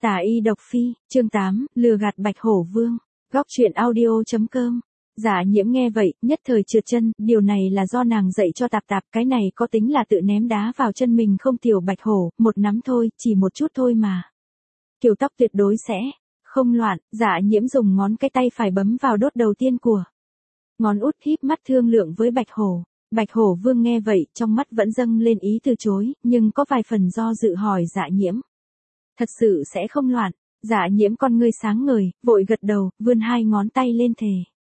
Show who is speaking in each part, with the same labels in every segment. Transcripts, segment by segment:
Speaker 1: Tà y độc phi, chương 8, lừa gạt Bạch Hổ Vương. Góc truyện audio.com. Dạ Nhiễm nghe vậy, nhất thời trượt chân, điều này là do nàng dạy cho Tạp Tạp, cái này có tính là tự ném đá vào chân mình không? Tiểu Bạch Hổ, một nắm thôi, chỉ một chút thôi mà. Kiểu tóc tuyệt đối sẽ không loạn. Dạ Nhiễm dùng ngón cái tay phải bấm vào đốt đầu tiên của ngón út, híp mắt thương lượng với Bạch Hổ. Bạch Hổ Vương nghe vậy, trong mắt vẫn dâng lên ý từ chối, nhưng có vài phần do dự hỏi Dạ Nhiễm. Thật sự sẽ không loạn. Dạ Nhiễm con ngươi sáng ngời, vội gật đầu, vươn hai ngón tay lên thề.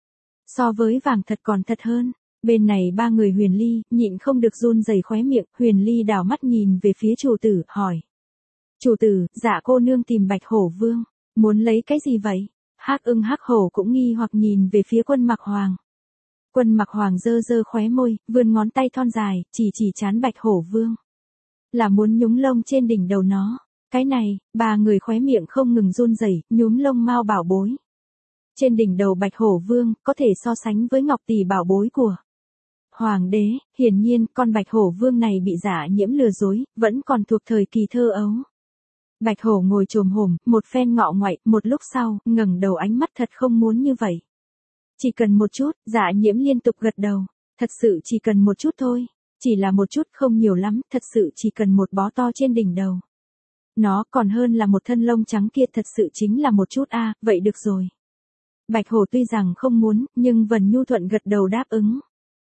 Speaker 1: So với vàng thật còn thật hơn. Bên này ba người Huyền Ly, nhịn không được run rẩy khóe miệng. Huyền Ly đảo mắt nhìn về phía chủ tử, hỏi. Chủ tử, Dạ cô nương tìm Bạch Hổ Vương, muốn lấy cái gì vậy? Hắc Ưng Hắc Hổ cũng nghi hoặc nhìn về phía Quân Mặc Hoàng. Quân Mặc Hoàng giơ giơ khóe môi, vươn ngón tay thon dài, chỉ trán Bạch Hổ Vương. Là muốn nhúng lông trên đỉnh đầu nó. Cái này, ba người khóe miệng không ngừng run rẩy, nhúm lông mao bảo bối. Trên đỉnh đầu Bạch Hổ Vương, có thể so sánh với ngọc tỷ bảo bối của Hoàng đế. Hiển nhiên, con Bạch Hổ Vương này bị Dạ Nhiễm lừa dối, vẫn còn thuộc thời kỳ thơ ấu. Bạch Hổ ngồi chồm hổm, một phen ngọ ngoại, một lúc sau, ngẩng đầu, ánh mắt thật không muốn như vậy. Chỉ cần một chút. Dạ Nhiễm liên tục gật đầu. Thật sự chỉ cần một chút thôi. Chỉ là một chút, không nhiều lắm, thật sự chỉ cần một bó to trên đỉnh đầu. Nó còn hơn là một thân lông trắng kia, thật sự chính là một chút a. Vậy được rồi. Bạch Hổ tuy rằng không muốn, nhưng vẫn nhu thuận gật đầu đáp ứng.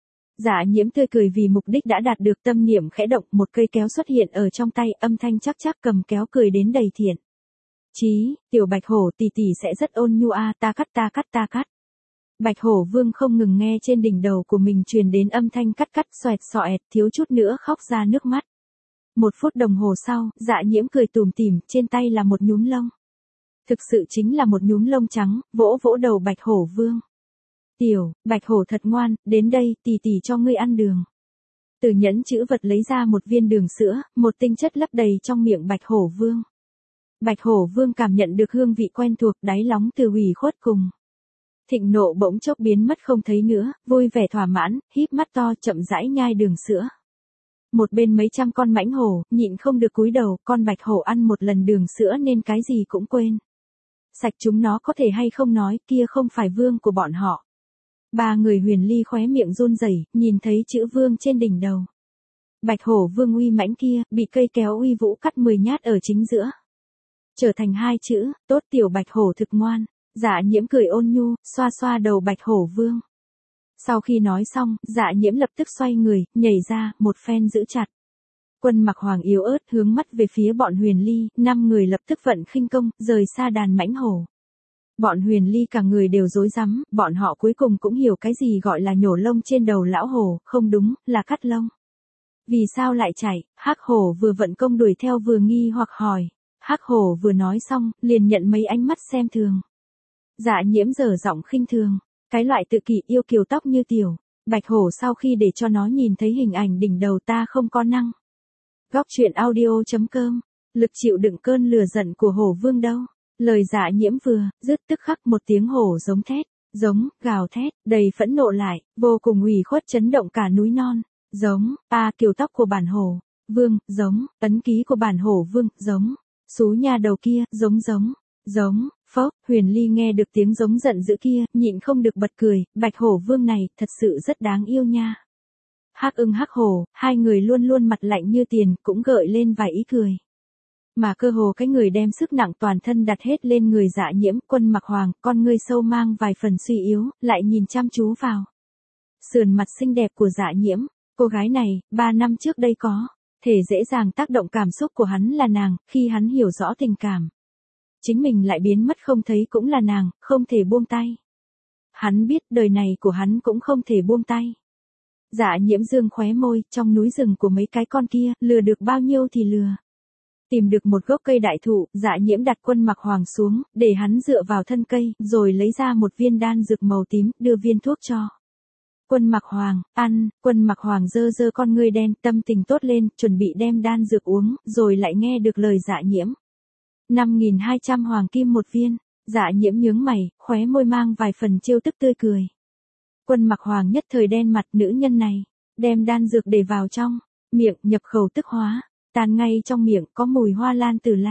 Speaker 1: Dạ Nhiễm tươi cười vì mục đích đã đạt được, tâm niệm khẽ động, một cây kéo xuất hiện ở trong tay, âm thanh chắc chắc cầm kéo cười đến đầy thiện. Chí, tiểu Bạch Hổ tỷ tỷ sẽ rất ôn nhu a, ta cắt. Bạch Hổ Vương không ngừng nghe trên đỉnh đầu của mình truyền đến âm thanh cắt xoẹt xoẹt, thiếu chút nữa khóc ra nước mắt. 1 phút đồng hồ sau, Dạ Nhiễm cười tủm tỉm, trên tay là một nhúm lông. Thực sự chính là một nhúm lông trắng, vỗ vỗ đầu Bạch Hổ Vương. Tiểu, Bạch Hổ thật ngoan, đến đây, tỷ tỷ cho ngươi ăn đường. Từ nhẫn chữ vật lấy ra một viên đường sữa, một tinh chất lấp đầy trong miệng Bạch Hổ Vương. Bạch Hổ Vương cảm nhận được hương vị quen thuộc, đáy lòng từ ủy khuất cùng thịnh nộ bỗng chốc biến mất không thấy nữa, vui vẻ thỏa mãn, híp mắt to chậm rãi nhai đường sữa. Một bên mấy trăm con mãnh hổ, nhịn không được cúi đầu, con Bạch Hổ ăn một lần đường sữa nên cái gì cũng quên. Sạch chúng nó có thể hay không nói, kia không phải vương của bọn họ. Ba người Huyền Ly khóe miệng run rẩy, nhìn thấy chữ vương trên đỉnh đầu. Bạch Hổ Vương uy mãnh kia, bị cây kéo uy vũ cắt 10 nhát ở chính giữa. Trở thành 2 chữ, tốt tiểu Bạch Hổ thực ngoan. Dạ Nhiễm cười ôn nhu, xoa xoa đầu Bạch Hổ Vương. Sau khi nói xong, Dạ Nhiễm lập tức xoay người, nhảy ra, một phen giữ chặt. Quân Mặc Hoàng yếu ớt hướng mắt về phía bọn Huyền Ly, 5 người lập tức vận khinh công, rời xa đàn mãnh hổ. Bọn Huyền Ly cả người đều rối rắm, bọn họ cuối cùng cũng hiểu cái gì gọi là nhổ lông trên đầu lão hổ, không đúng, là cắt lông. Vì sao lại chạy? Hắc Hổ vừa vận công đuổi theo vừa nghi hoặc hỏi. Hắc Hổ vừa nói xong, liền nhận mấy ánh mắt xem thường. Dạ Nhiễm dở giọng khinh thường, cái loại tự kỷ yêu kiều tóc như tiểu Bạch Hổ sau khi để cho nó nhìn thấy hình ảnh đỉnh đầu ta không có năng. Góc truyện audio.com. Lực chịu đựng cơn lửa giận của Hổ Vương đâu. Lời Dạ Nhiễm vừa dứt, tức khắc một tiếng hổ giống thét, gào thét, đầy phẫn nộ lại, vô cùng ủy khuất chấn động cả núi non. Kiều tóc của bản Hổ Vương, ấn ký của bản Hổ Vương, xú nhà đầu kia, phốc. Huyền Ly nghe được tiếng giống giận dữ kia, nhịn không được bật cười, Bạch Hổ Vương này, thật sự rất đáng yêu nha. Hắc Ưng Hắc Hổ, hai người luôn luôn mặt lạnh như tiền, cũng gợi lên vài ý cười. Mà cơ hồ cái người đem sức nặng toàn thân đặt hết lên người Dạ Nhiễm. Quân Mặc Hoàng, con ngươi sâu mang vài phần suy yếu, lại nhìn chăm chú vào sườn mặt xinh đẹp của Dạ Nhiễm. Cô gái này, 3 năm trước đây có thể dễ dàng tác động cảm xúc của hắn là nàng, khi hắn hiểu rõ tình cảm chính mình lại biến mất không thấy cũng là nàng, không thể buông tay. Hắn biết đời này của hắn cũng không thể buông tay. Dạ Nhiễm dương khóe môi, trong núi rừng của mấy cái con kia, lừa được bao nhiêu thì lừa. Tìm được một gốc cây đại thụ, Dạ Nhiễm đặt Quân Mặc Hoàng xuống, để hắn dựa vào thân cây, rồi lấy ra một viên đan dược màu tím, đưa viên thuốc cho Quân Mặc Hoàng, ăn. Quân Mặc Hoàng giơ giơ con ngươi đen, tâm tình tốt lên, chuẩn bị đem đan dược uống, rồi lại nghe được lời Dạ Nhiễm. 5.200 hoàng kim một viên. Dạ Nhiễm nhướng mày, khóe môi mang vài phần trêu tức tươi cười. Quân Mặc Hoàng nhất thời đen mặt, nữ nhân này đem đan dược để vào trong miệng, nhập khẩu tức hóa, tan ngay trong miệng, có mùi hoa lan tử la.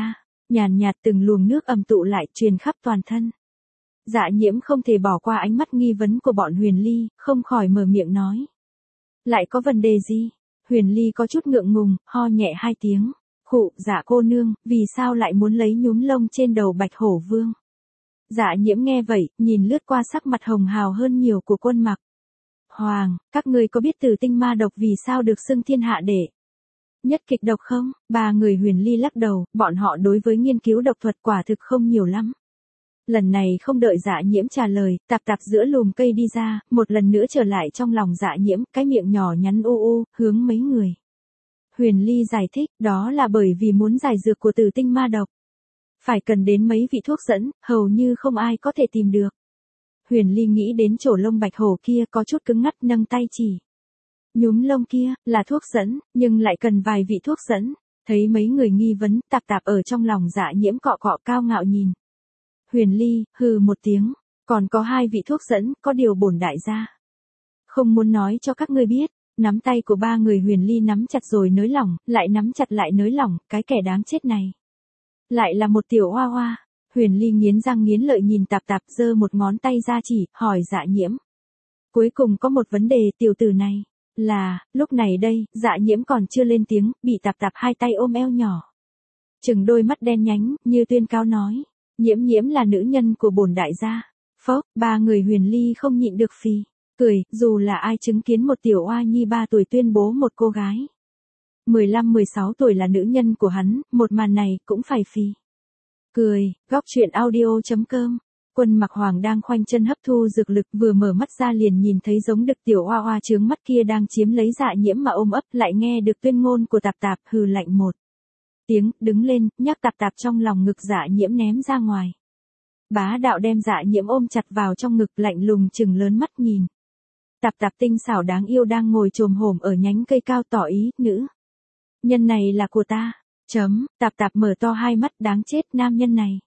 Speaker 1: nhàn nhạt từng luồng nước ầm tụ lại truyền khắp toàn thân. Dạ Nhiễm không thể bỏ qua ánh mắt nghi vấn của bọn Huyền Ly, không khỏi mở miệng nói. Lại có vấn đề gì? Huyền Ly có chút ngượng ngùng, ho nhẹ 2 tiếng. Khụ, Dạ cô nương, vì sao lại muốn lấy nhúm lông trên đầu Bạch Hổ Vương? Dạ Nhiễm nghe vậy, nhìn lướt qua sắc mặt hồng hào hơn nhiều của Quân Mặc. Hoàng, các ngươi có biết Tử Tinh ma độc vì sao được xưng thiên hạ đệ nhất kịch độc không? 3 người Huyền Ly lắc đầu, bọn họ đối với nghiên cứu độc thuật quả thực không nhiều lắm. Lần này không đợi Dạ Nhiễm trả lời, Tạp Tạp giữa lùm cây đi ra, một lần nữa trở lại trong lòng Dạ Nhiễm, cái miệng nhỏ nhắn u u, hướng mấy người. Huyền Ly giải thích, đó là bởi vì muốn giải dược của Tử Tinh ma độc. Phải cần đến mấy vị thuốc dẫn, hầu như không ai có thể tìm được. Huyền Ly nghĩ đến chỗ lông bạch hổ kia có chút cứng ngắt nâng tay chỉ. Nhúm lông kia, là thuốc dẫn, nhưng lại cần vài vị thuốc dẫn. Thấy mấy người nghi vấn, Tạp Tạp ở trong lòng Dạ Nhiễm cọ cọ cao ngạo nhìn. Huyền Ly, hừ một tiếng, còn có 2 vị thuốc dẫn, có điều bổn đại gia không muốn nói cho các ngươi biết. Nắm tay của 3 người Huyền Ly nắm chặt rồi nới lỏng, lại nắm chặt lại nới lỏng, cái kẻ đáng chết này. Lại là một tiểu hoa hoa. Huyền Ly nghiến răng nghiến lợi nhìn Tạp Tạp giơ một ngón tay ra chỉ, hỏi Dạ Nhiễm. Cuối cùng có một vấn đề, tiểu tử này, là, lúc này đây, Dạ Nhiễm còn chưa lên tiếng, bị Tạp Tạp 2 tay ôm eo nhỏ. Chừng đôi mắt đen nhánh, như tuyên cáo nói. Nhiễm Nhiễm là nữ nhân của bổn đại gia. Phốc, 3 người Huyền Ly không nhịn được phì cười, dù là ai chứng kiến một tiểu oa nhi 3 tuổi tuyên bố một cô gái 15-16 tuổi là nữ nhân của hắn, một màn này cũng phải phì cười. Góc truyện audio.com. Quân Mặc Hoàng đang khoanh chân hấp thu dược lực, vừa mở mắt ra liền nhìn thấy giống đực tiểu oa oa trướng mắt kia đang chiếm lấy Dạ Nhiễm mà ôm ấp, lại nghe được tuyên ngôn của Tạp Tạp, hừ lạnh một tiếng, đứng lên, nhắc Tạp Tạp trong lòng ngực Dạ Nhiễm ném ra ngoài. Bá đạo đem Dạ Nhiễm ôm chặt vào trong ngực, lạnh lùng chừng lớn mắt nhìn. Tạp Tạp tinh xảo đáng yêu đang ngồi chồm hổm ở nhánh cây cao tỏ ý, nữ nhân này là của ta. Tạp Tạp mở to 2 mắt, đáng chết, nam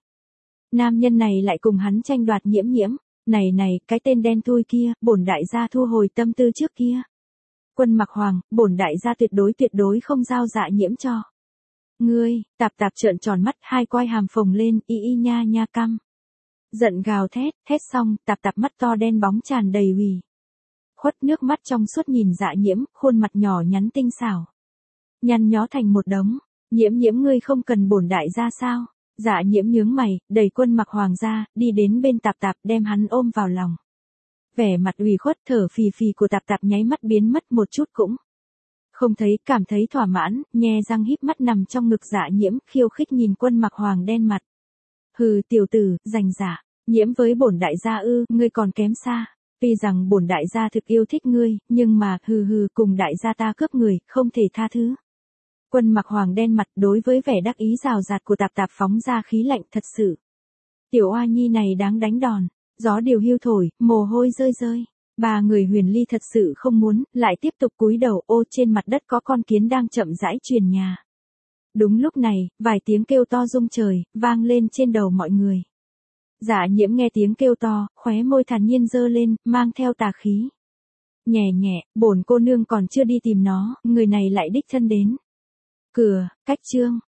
Speaker 1: nhân này lại cùng hắn tranh đoạt Nhiễm Nhiễm. Này, cái tên đen thui kia, bổn đại gia thu hồi tâm tư trước kia. Quân Mặc Hoàng, bổn đại gia tuyệt đối không giao Dạ Nhiễm cho ngươi. Tạp Tạp trợn tròn mắt, 2 quai hàm phồng lên, y nha nha căm giận gào thét xong, Tạp Tạp mắt to đen bóng tràn đầy ủy khuất nước mắt trong suốt nhìn Dạ Nhiễm, khuôn mặt nhỏ nhắn tinh xảo nhăn nhó thành một đống. Nhiễm ngươi không cần bổn đại gia sao? Dạ Nhiễm nhướng mày, đẩy Quân Mặc Hoàng ra, đi đến bên Tạp Tạp, đem hắn ôm vào lòng. Vẻ mặt ủy khuất thở phì phì của Tạp Tạp nháy mắt biến mất một chút cũng không thấy, cảm thấy thỏa mãn, nhe răng híp mắt nằm trong ngực Dạ Nhiễm, khiêu khích nhìn Quân Mặc Hoàng đen mặt. Hừ tiểu tử, rành rả, Nhiễm với bổn đại gia ư, ngươi còn kém xa. Tuy rằng bổn đại gia thực yêu thích ngươi, nhưng mà, cùng đại gia ta cướp người, không thể tha thứ. Quân Mặc Hoàng đen mặt, đối với vẻ đắc ý rào rạt của Tạp Tạp phóng ra khí lạnh, thật sự. Tiểu oa nhi này đáng đánh đòn. Gió điều hưu thổi, mồ hôi rơi. 3 người Huyền Ly thật sự không muốn, lại tiếp tục cúi đầu, ô trên mặt đất có con kiến đang chậm rãi truyền nhà. Đúng lúc này, vài tiếng kêu to rung trời, vang lên trên đầu mọi người. Dạ Nhiễm nghe tiếng kêu to, khóe môi thản nhiên giơ lên, mang theo tà khí. Nhẹ, bổn cô nương còn chưa đi tìm nó, người này lại đích thân đến. Cửa, cách chương.